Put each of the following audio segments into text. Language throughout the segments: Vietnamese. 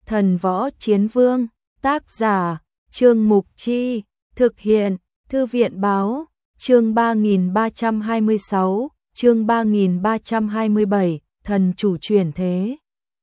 Thần Võ Chiến Vương, tác giả, Trương Mục Chi, thực hiện, Thư viện Báo, chương 3326, chương 3327, thần chủ chuyển thế.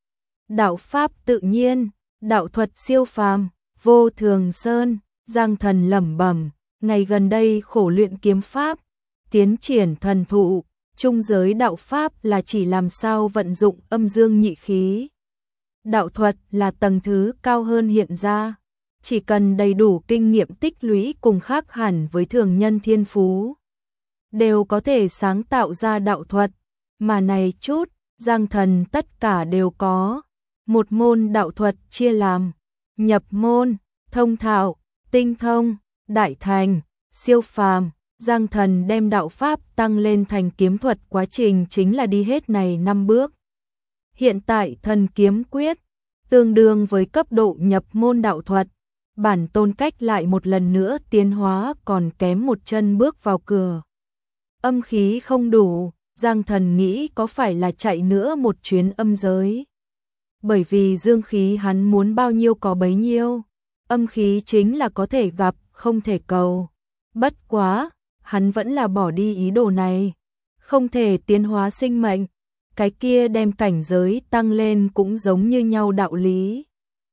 Đạo pháp tự nhiên, đạo thuật siêu phàm, Vô Thường Sơn, Giang Thần lẩm bẩm, ngày gần đây khổ luyện kiếm pháp, tiến triển thần thụ, trung giới đạo pháp là chỉ làm sao vận dụng âm dương nhị khí. Đạo thuật là tầng thứ cao hơn hiện ra, chỉ cần đầy đủ kinh nghiệm tích lũy cùng khác hẳn với thường nhân thiên phú, đều có thể sáng tạo ra đạo thuật, mà này chút, Giang Thần tất cả đều có. Một môn đạo thuật chia làm nhập môn, thông thạo, tinh thông, đại thành, siêu phàm. Giang Thần đem đạo pháp tăng lên thành kiếm thuật, quá trình chính là đi hết này 5 bước. Hiện tại thần kiếm quyết tương đương với cấp độ nhập môn đạo thuật, bản tôn cách lại một lần nữa tiến hóa còn kém một chân bước vào cửa. Âm khí không đủ, Giang Thần nghĩ có phải là chạy nữa một chuyến âm giới. Bởi vì dương khí hắn muốn bao nhiêu có bấy nhiêu, âm khí chính là có thể gặp, không thể cầu. Bất quá, hắn vẫn là bỏ đi ý đồ này, không thể tiến hóa sinh mệnh, cái kia đem cảnh giới tăng lên cũng giống như nhau đạo lý.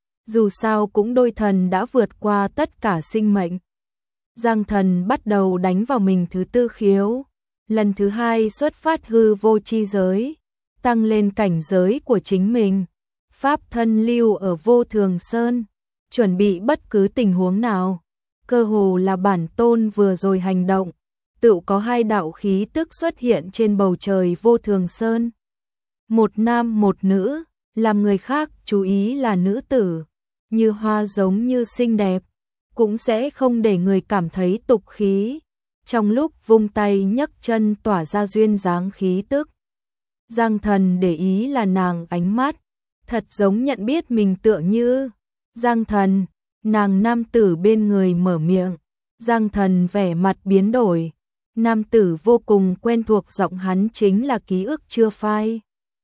Dù sao cũng đôi thần đã vượt qua tất cả sinh mệnh. Giang Thần bắt đầu đánh vào mình thứ tư khiếu, lần thứ hai xuất phát hư vô chi giới, tăng lên cảnh giới của chính mình. Pháp thân lưu ở Vô Thường Sơn, chuẩn bị bất cứ tình huống nào. Cơ hồ là bản tôn vừa rồi hành động, tự có hai đạo khí tức xuất hiện trên bầu trời Vô Thường Sơn. Một nam một nữ, làm người khác chú ý là nữ tử, như hoa giống như xinh đẹp, cũng sẽ không để người cảm thấy tục khí. Trong lúc vung tay nhấc chân tỏa ra duyên dáng khí tức, Giang Thần để ý là nàng ánh mắt, thật giống nhận biết mình tựa như. Giang Thần, nàng nam tử bên người mở miệng, Giang Thần vẻ mặt biến đổi, nam tử vô cùng quen thuộc, giọng hắn chính là ký ức chưa phai.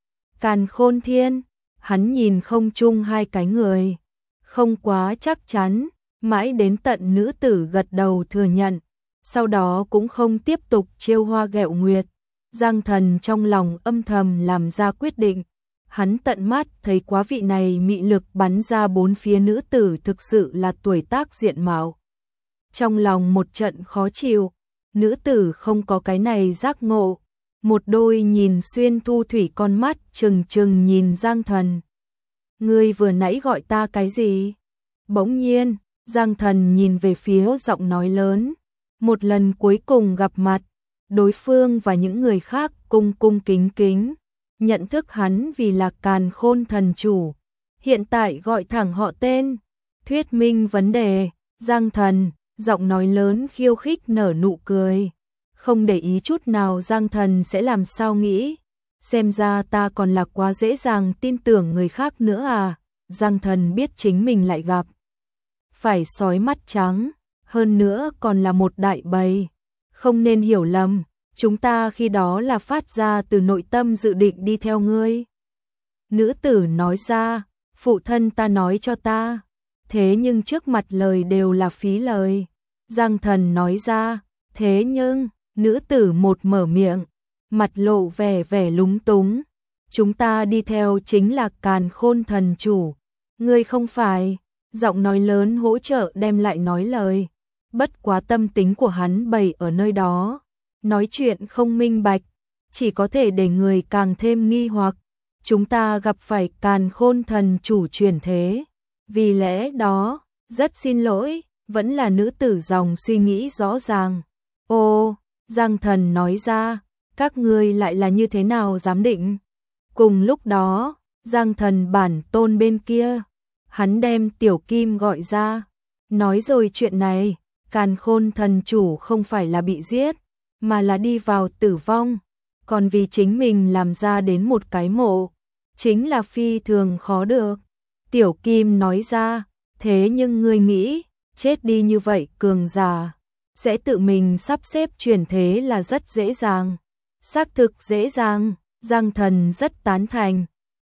Càn Khôn Thiên, hắn nhìn không chung hai cái người, không quá chắc chắn, mãi đến tận nữ tử gật đầu thừa nhận, sau đó cũng không tiếp tục trêu hoa ghẹo nguyệt. Giang Thần trong lòng âm thầm làm ra quyết định, hắn tận mắt thấy quá vị này mị lực bắn ra bốn phía nữ tử thực sự là tuổi tác diện mạo. Trong lòng một trận khó chịu, nữ tử không có cái này giác ngộ, một đôi nhìn xuyên thu thủy con mắt trừng trừng nhìn Giang Thần. Ngươi vừa nãy gọi ta cái gì? Bỗng nhiên, Giang Thần nhìn về phía giọng nói lớn, một lần cuối cùng gặp mặt, đối phương và những người khác cung cung kính kính, nhận thức hắn vì là Càn Khôn thần chủ, hiện tại gọi thẳng họ tên, thuyết minh vấn đề. Giang Thần, giọng nói lớn khiêu khích nở nụ cười, không để ý chút nào Giang Thần sẽ làm sao nghĩ, xem ra ta còn là quá dễ dàng tin tưởng người khác nữa à. Giang Thần biết chính mình lại gặp phải sói mắt trắng, hơn nữa còn là một đại bầy, không nên hiểu lầm, chúng ta khi đó là phát ra từ nội tâm dự định đi theo ngươi. Nữ tử nói ra, phụ thân ta nói cho ta, thế nhưng trước mặt lời đều là phí lời. Giang Thần nói ra, thế nhưng, nữ tử một mở miệng, mặt lộ vẻ lúng túng, chúng ta đi theo chính là Càn Khôn thần chủ, ngươi không phải. Giọng nói lớn hỗ trợ đem lại nói lời, bất quá tâm tính của hắn bày ở nơi đó, nói chuyện không minh bạch, chỉ có thể để người càng thêm nghi hoặc. Chúng ta gặp phải Càn Khôn thần chủ chuyển thế, vì lẽ đó, rất xin lỗi, vẫn là nữ tử dòng suy nghĩ rõ ràng. Ô, Giang Thần nói ra, các ngươi lại là như thế nào giám định? Cùng lúc đó, Giang Thần bản tôn bên kia, hắn đem Tiểu Kim gọi ra, nói rồi chuyện này, Càn Khôn thần chủ không phải là bị giết, mà là đi vào tử vong, còn vì chính mình làm ra đến một cái mộ, chính là phi thường khó được. Tiểu Kim nói ra, thế nhưng ngươi nghĩ, chết đi như vậy cường giả, sẽ tự mình sắp xếp chuyển thế là rất dễ dàng. Xác thực dễ dàng, Giang Thần rất tán thành,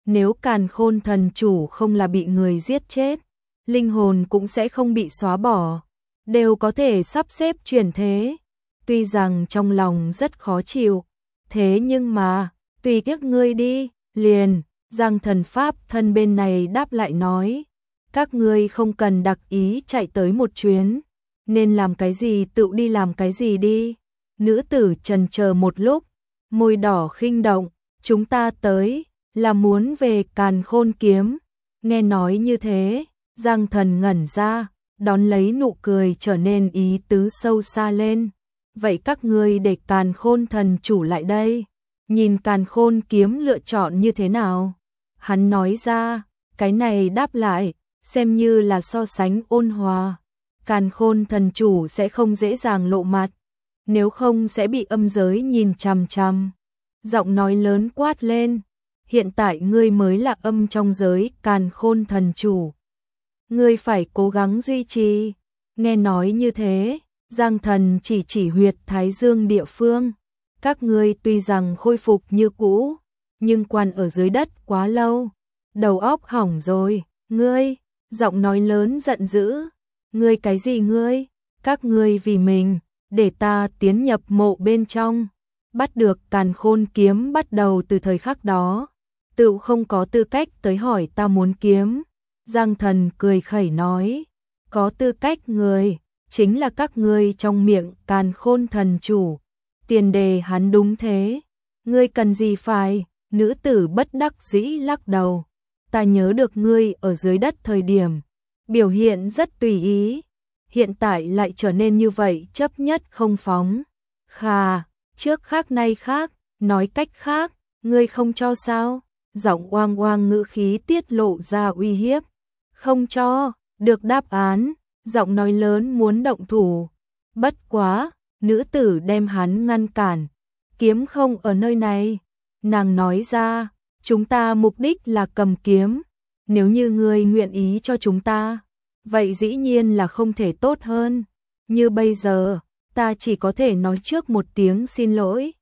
Nếu Càn Khôn thần chủ không là bị người giết chết, linh hồn cũng sẽ không bị xóa bỏ, đều có thể sắp xếp chuyển thế. Tuy rằng trong lòng rất khó chịu, thế nhưng mà, tùy các ngươi đi, liền, Giang Thần Pháp thân bên này đáp lại nói, các ngươi không cần đặc ý chạy tới một chuyến, nên làm cái gì tự đi làm cái gì đi. Nữ tử chần chờ một lúc, môi đỏ khinh động, chúng ta tới, là muốn về Càn Khôn kiếm. Nghe nói như thế, Giang Thần ngẩn ra, đón lấy nụ cười trở nên ý tứ sâu xa lên. Vậy các ngươi để Càn Khôn thần chủ lại đây, nhìn Càn Khôn kiếm lựa chọn như thế nào? Hắn nói ra, cái này đáp lại, xem như là so sánh ôn hòa. Càn Khôn thần chủ sẽ không dễ dàng lộ mặt, nếu không sẽ bị âm giới nhìn chằm chằm. Giọng nói lớn quát lên, hiện tại ngươi mới là âm trong giới Càn Khôn thần chủ. Ngươi phải cố gắng duy trì. Nghe nói như thế, Giang Thần chỉ huyệt Thái Dương địa phương. Các ngươi tuy rằng khôi phục như cũ, nhưng quan ở dưới đất quá lâu, đầu óc hỏng rồi. Ngươi, giọng nói lớn giận dữ, ngươi cái gì ngươi? Các ngươi vì mình, để ta tiến nhập mộ bên trong, bắt được Càn Khôn kiếm bắt đầu từ thời khắc đó, tự không có tư cách tới hỏi ta muốn kiếm. Giang Thần cười khẩy nói, có tư cách người, chính là các ngươi trong miệng Càn Khôn thần chủ. Tiền đề hắn đúng thế, ngươi cần gì phải? Nữ tử bất đắc dĩ lắc đầu, ta nhớ được ngươi ở dưới đất thời điểm, biểu hiện rất tùy ý, hiện tại lại trở nên như vậy chấp nhất không phóng. Khà, trước khác nay khác, nói cách khác, ngươi không cho sao? Giọng oang oang ngữ khí tiết lộ ra uy hiếp. Không cho, được đáp án, giọng nói lớn muốn động thủ. Bất quá, nữ tử đem hắn ngăn cản. Kiếm không ở nơi này. Nàng nói ra, chúng ta mục đích là cầm kiếm. Nếu như ngươi nguyện ý cho chúng ta, vậy dĩ nhiên là không thể tốt hơn. Như bây giờ, ta chỉ có thể nói trước một tiếng xin lỗi.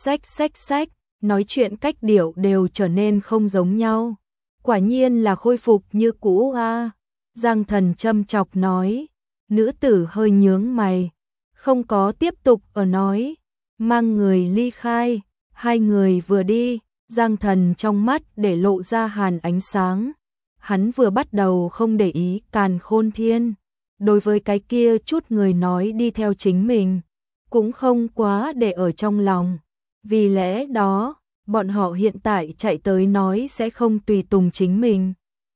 Xách, nói chuyện cách điệu đều trở nên không giống nhau. Quả nhiên là khôi phục như cũ a. Giang Thần châm chọc nói. Nữ tử hơi nhướng mày, không có tiếp tục ở nói, mang người ly khai. Hai người vừa đi, Giang Thần trong mắt để lộ ra hàn ánh sáng. Hắn vừa bắt đầu không để ý Càn Khôn Thiên, đối với cái kia chút người nói đi theo chính mình, cũng không quá để ở trong lòng. Vì lẽ đó, bọn họ hiện tại chạy tới nói sẽ không tùy tùng chính mình.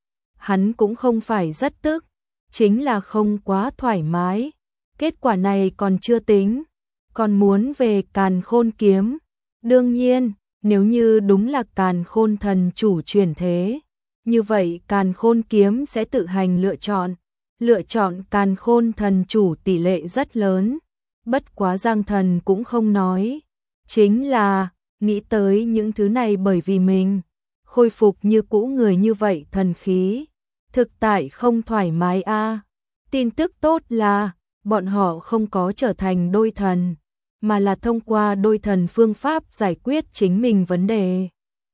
Hắn cũng không phải rất tức, chính là không quá thoải mái. Kết quả này còn chưa tính, còn muốn về Càn Khôn kiếm. Đương nhiên, nếu như đúng là Càn Khôn thần chủ chuyển thế, như vậy Càn Khôn kiếm sẽ tự hành lựa chọn. Lựa chọn Càn Khôn thần chủ tỷ lệ rất lớn. Bất quá Giang Thần cũng không nói, chính là nghĩ tới những thứ này bởi vì mình khôi phục như cũ người như vậy thần khí, thực tại không thoải mái a. Tin tức tốt là bọn họ không có trở thành đôi thần, mà là thông qua đôi thần phương pháp giải quyết chính mình vấn đề.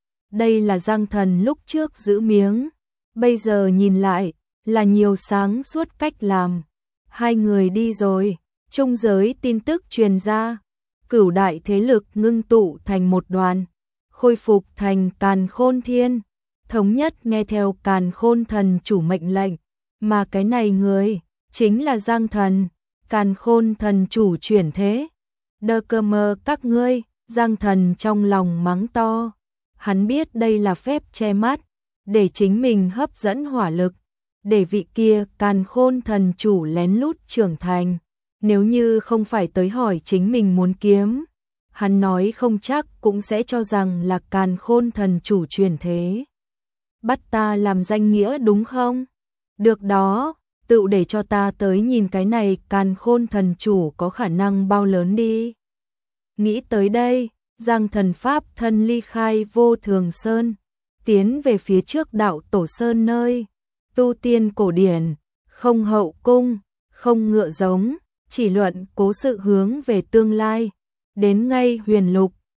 Đây là Giang Thần lúc trước giữ miếng, bây giờ nhìn lại là nhiều sáng suốt cách làm. Hai người đi rồi, trung giới tin tức truyền ra, cửu đại thế lực ngưng tụ thành một đoàn, khôi phục thành Càn Khôn Thiên, thống nhất nghe theo Càn Khôn thần chủ mệnh lệnh, mà cái này người chính là Giang Thần, Càn Khôn thần chủ chuyển thế. Đơ cơ mơ các ngươi, Giang Thần trong lòng mắng to. Hắn biết đây là phép che mắt, để chính mình hấp dẫn hỏa lực, để vị kia Càn Khôn thần chủ lén lút trưởng thành. Nếu như không phải tới hỏi chính mình muốn kiếm, hắn nói không chắc cũng sẽ cho rằng là Càn Khôn thần chủ chuyển thế. Bắt ta làm danh nghĩa đúng không? Được đó, tự để cho ta tới nhìn cái này Càn Khôn thần chủ có khả năng bao lớn đi. Nghĩ tới đây, Giang Thần pháp thân ly khai Vô Thường Sơn, tiến về phía trước đạo Tổ Sơn nơi tu tiên cổ điển, không hậu cung, không ngựa giống, chỉ luận cố sự hướng về tương lai. Đến ngay Huyền Lục,